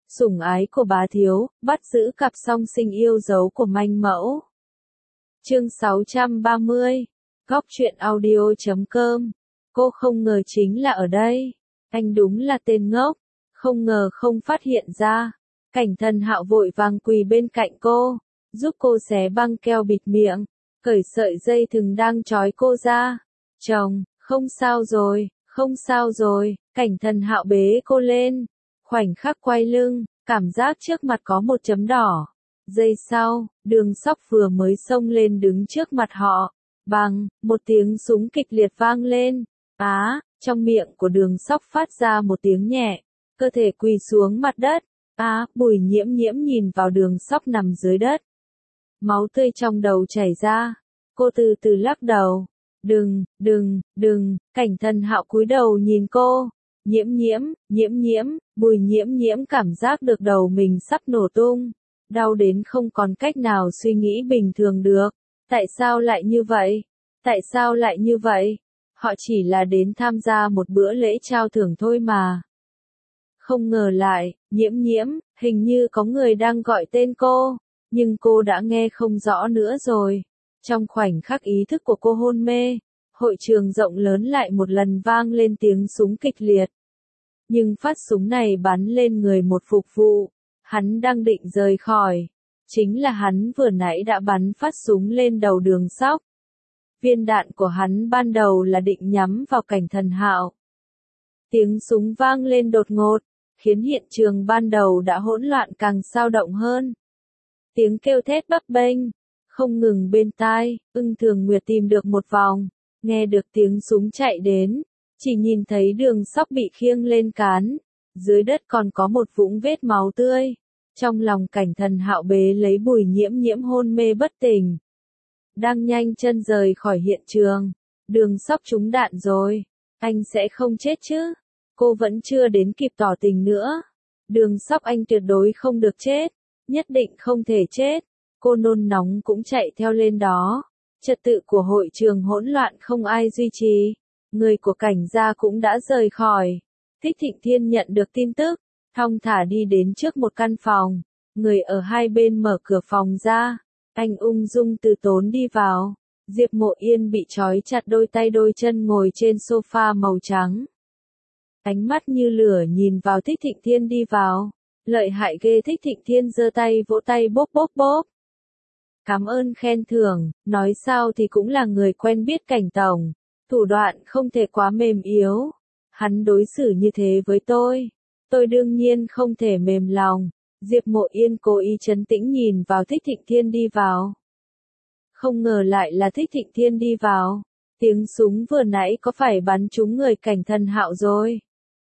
Sủng ái của bá thiếu, bắt giữ cặp song sinh yêu dấu của manh mẫu. Chương 630, Góc truyện audio.com. Cô không ngờ chính là ở đây. Anh đúng là tên ngốc, không ngờ không phát hiện ra. Cảnh Thần Hạo vội vàng quỳ bên cạnh cô, giúp cô xé băng keo bịt miệng, cởi sợi dây thừng đang trói cô ra. Chồng, không sao rồi, không sao rồi. Cảnh Thần Hạo bế cô lên, khoảnh khắc quay lưng, cảm giác trước mặt có một chấm đỏ. Giây sau, Đường Sóc vừa mới xông lên đứng trước mặt họ. Bằng, một tiếng súng kịch liệt vang lên. Trong miệng của Đường Sóc phát ra một tiếng nhẹ, cơ thể quỳ xuống mặt đất. Bùi Nhiễm Nhiễm nhìn vào Đường Sóc nằm dưới đất. Máu tươi trong đầu chảy ra. Cô từ từ lắc đầu. Đừng, Cảnh Thần Hạo cúi đầu nhìn cô. Nhiễm Nhiễm, Bùi Nhiễm Nhiễm cảm giác được đầu mình sắp nổ tung. Đau đến không còn cách nào suy nghĩ bình thường được. Tại sao lại như vậy? Tại sao lại như vậy? Họ chỉ là đến tham gia một bữa lễ trao thưởng thôi mà. Không ngờ lại, Nhiễm, hình như có người đang gọi tên cô, nhưng cô đã nghe không rõ nữa rồi. Trong khoảnh khắc ý thức của cô hôn mê, hội trường rộng lớn lại một lần vang lên tiếng súng kịch liệt. Nhưng phát súng này bắn lên người một phục vụ, hắn đang định rời khỏi. Chính là hắn vừa nãy đã bắn phát súng lên đầu Đường Sóc. Viên đạn của hắn ban đầu là định nhắm vào Cảnh Thần Hạo. Tiếng súng vang lên đột ngột, khiến hiện trường ban đầu đã hỗn loạn càng xao động hơn. Tiếng kêu thét bấp bênh, không ngừng bên tai. Ưng Thường Nguyệt tìm được một vòng, nghe được tiếng súng chạy đến, chỉ nhìn thấy Đường Sóc bị khiêng lên cán, dưới đất còn có một vũng vết máu tươi. Trong lòng Cảnh Thần Hạo bế lấy Bùi Nhiễm Nhiễm hôn mê bất tỉnh, đang nhanh chân rời khỏi hiện trường. Đường Sóc trúng đạn rồi, anh sẽ không chết chứ? Cô vẫn chưa đến kịp tỏ tình nữa. Đường Sóc, anh tuyệt đối không được chết, nhất định không thể chết. Cô nôn nóng cũng chạy theo lên đó. Trật tự của hội trường hỗn loạn không ai duy trì. Người của Cảnh gia cũng đã rời khỏi. Thích Thịnh Thiên nhận được tin tức, thong thả đi đến trước một căn phòng. Người ở hai bên mở cửa phòng ra. Anh ung dung từ tốn đi vào. Diệp Mộ Yên bị trói chặt đôi tay đôi chân ngồi trên sofa màu trắng. Ánh mắt như lửa nhìn vào Thích Thịnh Thiên đi vào. Lợi hại ghê. Thích Thịnh Thiên giơ tay vỗ tay bốp bốp bốp. Cảm ơn khen thưởng, nói sao thì cũng là người quen biết Cảnh tổng. Thủ đoạn không thể quá mềm yếu. Hắn đối xử như thế với tôi đương nhiên không thể mềm lòng. Diệp Mộ Yên cố ý trấn tĩnh nhìn vào Thích Thịnh Thiên đi vào. Không ngờ lại là Thích Thịnh Thiên đi vào. Tiếng súng vừa nãy có phải bắn trúng người Cảnh Thần Hạo rồi?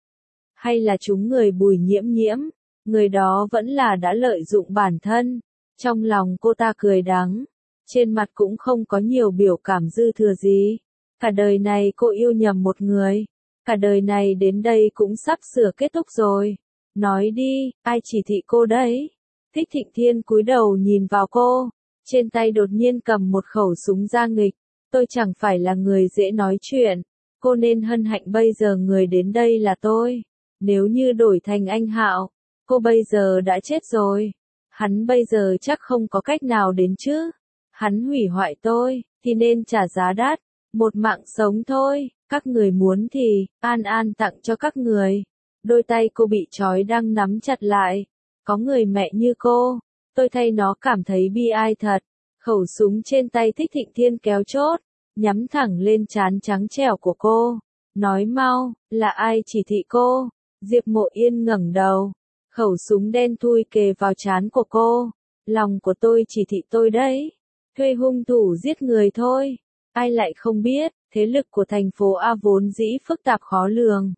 Hay là trúng người Bùi Nhiễm Nhiễm? Người đó vẫn là đã lợi dụng bản thân. Trong lòng cô ta cười đắng. Trên mặt cũng không có nhiều biểu cảm dư thừa gì. Cả đời này cô yêu nhầm một người. Cả đời này đến đây cũng sắp sửa kết thúc rồi. Nói đi, ai chỉ thị cô đấy? Thích Thịnh Thiên cúi đầu nhìn vào cô. Trên tay đột nhiên cầm một khẩu súng ra nghịch. Tôi chẳng phải là người dễ nói chuyện. Cô nên hân hạnh bây giờ người đến đây là tôi. Nếu như đổi thành anh Hạo, cô bây giờ đã chết rồi. Hắn bây giờ chắc không có cách nào đến chứ. Hắn hủy hoại tôi, thì nên trả giá đắt. Một mạng sống thôi, các người muốn thì, An An tặng cho các người. Đôi tay cô bị trói đang nắm chặt lại. Có người mẹ như cô, tôi thay nó cảm thấy bi ai thật. Khẩu súng trên tay Thích Thịnh Thiên kéo chốt, nhắm thẳng lên trán trắng trẻo của cô. Nói mau, là ai chỉ thị cô? Diệp Mộ Yên ngẩng đầu. Khẩu súng đen thui kề vào trán của cô. Lòng của tôi chỉ thị tôi đấy. Thuê hung thủ giết người thôi. Ai lại không biết, thế lực của thành phố A vốn dĩ phức tạp khó lường.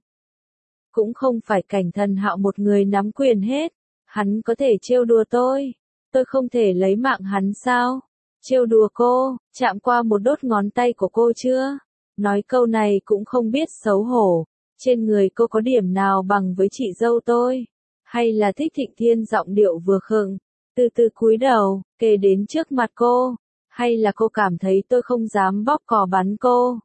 Cũng không phải Cảnh Thần Hạo một người nắm quyền hết. Hắn có thể trêu đùa tôi không thể lấy mạng hắn sao? Trêu đùa cô, chạm qua một đốt ngón tay của cô chưa? Nói câu này cũng không biết xấu hổ. Trên người cô có điểm nào bằng với chị dâu tôi? Hay là Thích Thịnh Thiên giọng điệu vừa khựng, từ từ cúi đầu, kề đến trước mặt cô? Hay là cô cảm thấy tôi không dám bóp cò bắn cô?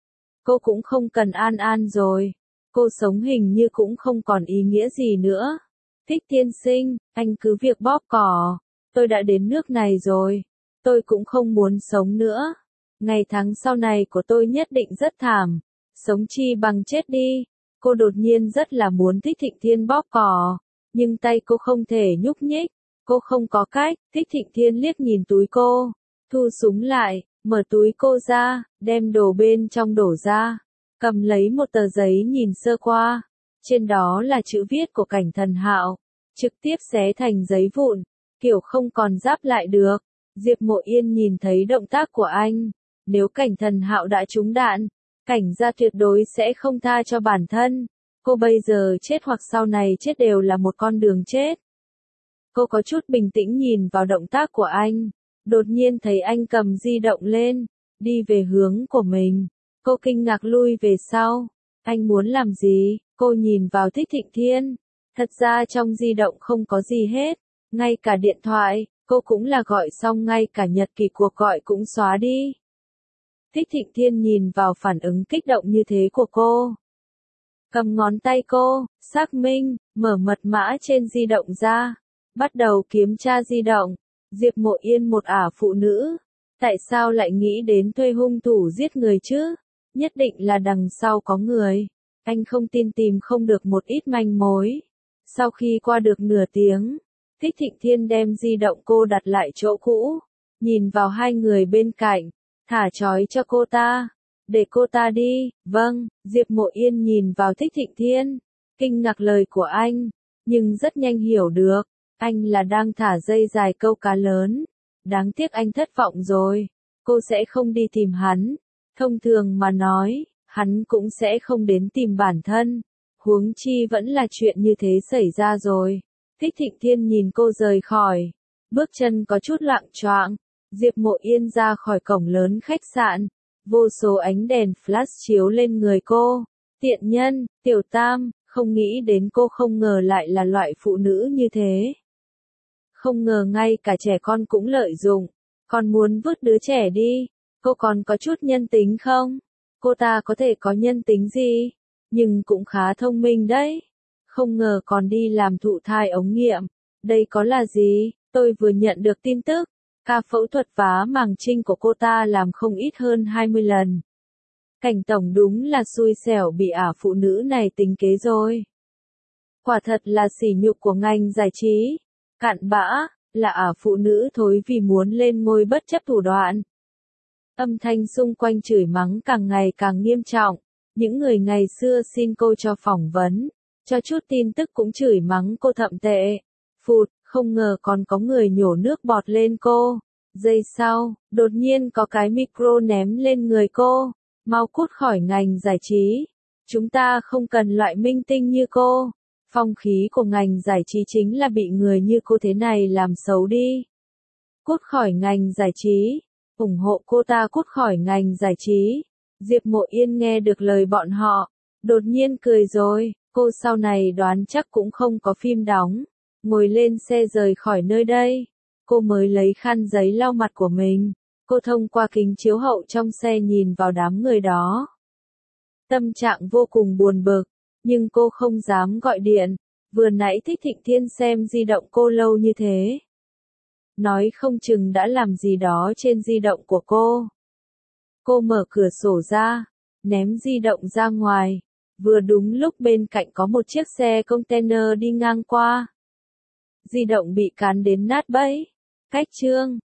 Cô cũng không cần An An rồi. Cô sống hình như cũng không còn ý nghĩa gì nữa. Thích tiên sinh, anh cứ việc bóp cò. Tôi đã đến nước này rồi. Tôi cũng không muốn sống nữa. Ngày tháng sau này của tôi nhất định rất thảm. Sống chi bằng chết đi. Cô đột nhiên rất là muốn Thích Thịnh Thiên bóp cò. Nhưng tay cô không thể nhúc nhích. Cô không có cách. Thích Thịnh Thiên liếc nhìn túi cô. Thu súng lại, mở túi cô ra, đem đồ bên trong đổ ra. Cầm lấy một tờ giấy nhìn sơ qua. Trên đó là chữ viết của Cảnh Thần Hạo. Trực tiếp xé thành giấy vụn. Kiểu không còn giáp lại được. Diệp Mộ Yên nhìn thấy động tác của anh. Nếu Cảnh Thần Hạo đã trúng đạn, Cảnh gia tuyệt đối sẽ không tha cho bản thân. Cô bây giờ chết hoặc sau này chết đều là một con đường chết. Cô có chút bình tĩnh nhìn vào động tác của anh. Đột nhiên thấy anh cầm di động lên, đi về hướng của mình. Cô kinh ngạc lui về sau. Anh muốn làm gì? Cô nhìn vào Thích Thịnh Thiên. Thật ra trong di động không có gì hết. Ngay cả điện thoại, cô cũng là gọi xong ngay cả nhật ký cuộc gọi cũng xóa đi. Thích Thịnh Thiên nhìn vào phản ứng kích động như thế của cô. Cầm ngón tay cô, xác minh, mở mật mã trên di động ra. Bắt đầu kiểm tra di động. Diệp Mộ Yên một ả phụ nữ. Tại sao lại nghĩ đến thuê hung thủ giết người chứ? Nhất định là đằng sau có người. Anh không tin tìm không được một ít manh mối. Sau khi qua được nửa tiếng, Thích Thịnh Thiên đem di động cô đặt lại chỗ cũ. Nhìn vào hai người bên cạnh. Thả trói cho cô ta. Để cô ta đi. Vâng, Diệp Mộ Yên nhìn vào Thích Thịnh Thiên. Kinh ngạc lời của anh. Nhưng rất nhanh hiểu được. Anh là đang thả dây dài câu cá lớn. Đáng tiếc anh thất vọng rồi. Cô sẽ không đi tìm hắn. Thông thường mà nói, hắn cũng sẽ không đến tìm bản thân. Huống chi vẫn là chuyện như thế xảy ra rồi. Thích Thịnh Thiên nhìn cô rời khỏi. Bước chân có chút loạng choạng. Diệp Mộ Yên ra khỏi cổng lớn khách sạn. Vô số ánh đèn flash chiếu lên người cô. Tiện nhân, Tiểu Tam, không nghĩ đến cô không ngờ lại là loại phụ nữ như thế. Không ngờ ngay cả trẻ con cũng lợi dụng. Còn muốn vứt đứa trẻ đi. Cô còn có chút nhân tính không? Cô ta có thể có nhân tính gì? Nhưng cũng khá thông minh đấy. Không ngờ còn đi làm thụ thai ống nghiệm. Đây có là gì? Tôi vừa nhận được tin tức. Ca phẫu thuật vá màng trinh của cô ta làm không ít hơn 20 lần. Cảnh tổng đúng là xui xẻo bị ả phụ nữ này tính kế rồi. Quả thật là sỉ nhục của ngành giải trí. Cặn bã, là ả phụ nữ thối vì muốn lên ngôi bất chấp thủ đoạn. Âm thanh xung quanh chửi mắng càng ngày càng nghiêm trọng. Những người ngày xưa xin cô cho phỏng vấn, cho chút tin tức cũng chửi mắng cô thậm tệ. Phụt, không ngờ còn có người nhổ nước bọt lên cô. Giây sau, đột nhiên có cái micro ném lên người cô. Mau cút khỏi ngành giải trí. Chúng ta không cần loại minh tinh như cô. Phong khí của ngành giải trí chính là bị người như cô thế này làm xấu đi. Cút khỏi ngành giải trí. Ủng hộ cô ta cút khỏi ngành giải trí. Diệp Mộ Yên nghe được lời bọn họ. Đột nhiên cười rồi. Cô sau này đoán chắc cũng không có phim đóng. Ngồi lên xe rời khỏi nơi đây. Cô mới lấy khăn giấy lau mặt của mình. Cô thông qua kính chiếu hậu trong xe nhìn vào đám người đó. Tâm trạng vô cùng buồn bực. Nhưng cô không dám gọi điện. Vừa nãy Thích Thịnh Thiên xem di động cô lâu như thế. Nói không chừng đã làm gì đó trên di động của cô. Cô mở cửa sổ ra. Ném di động ra ngoài. Vừa đúng lúc bên cạnh có một chiếc xe container đi ngang qua. Di động bị cán đến nát bấy. Cách chương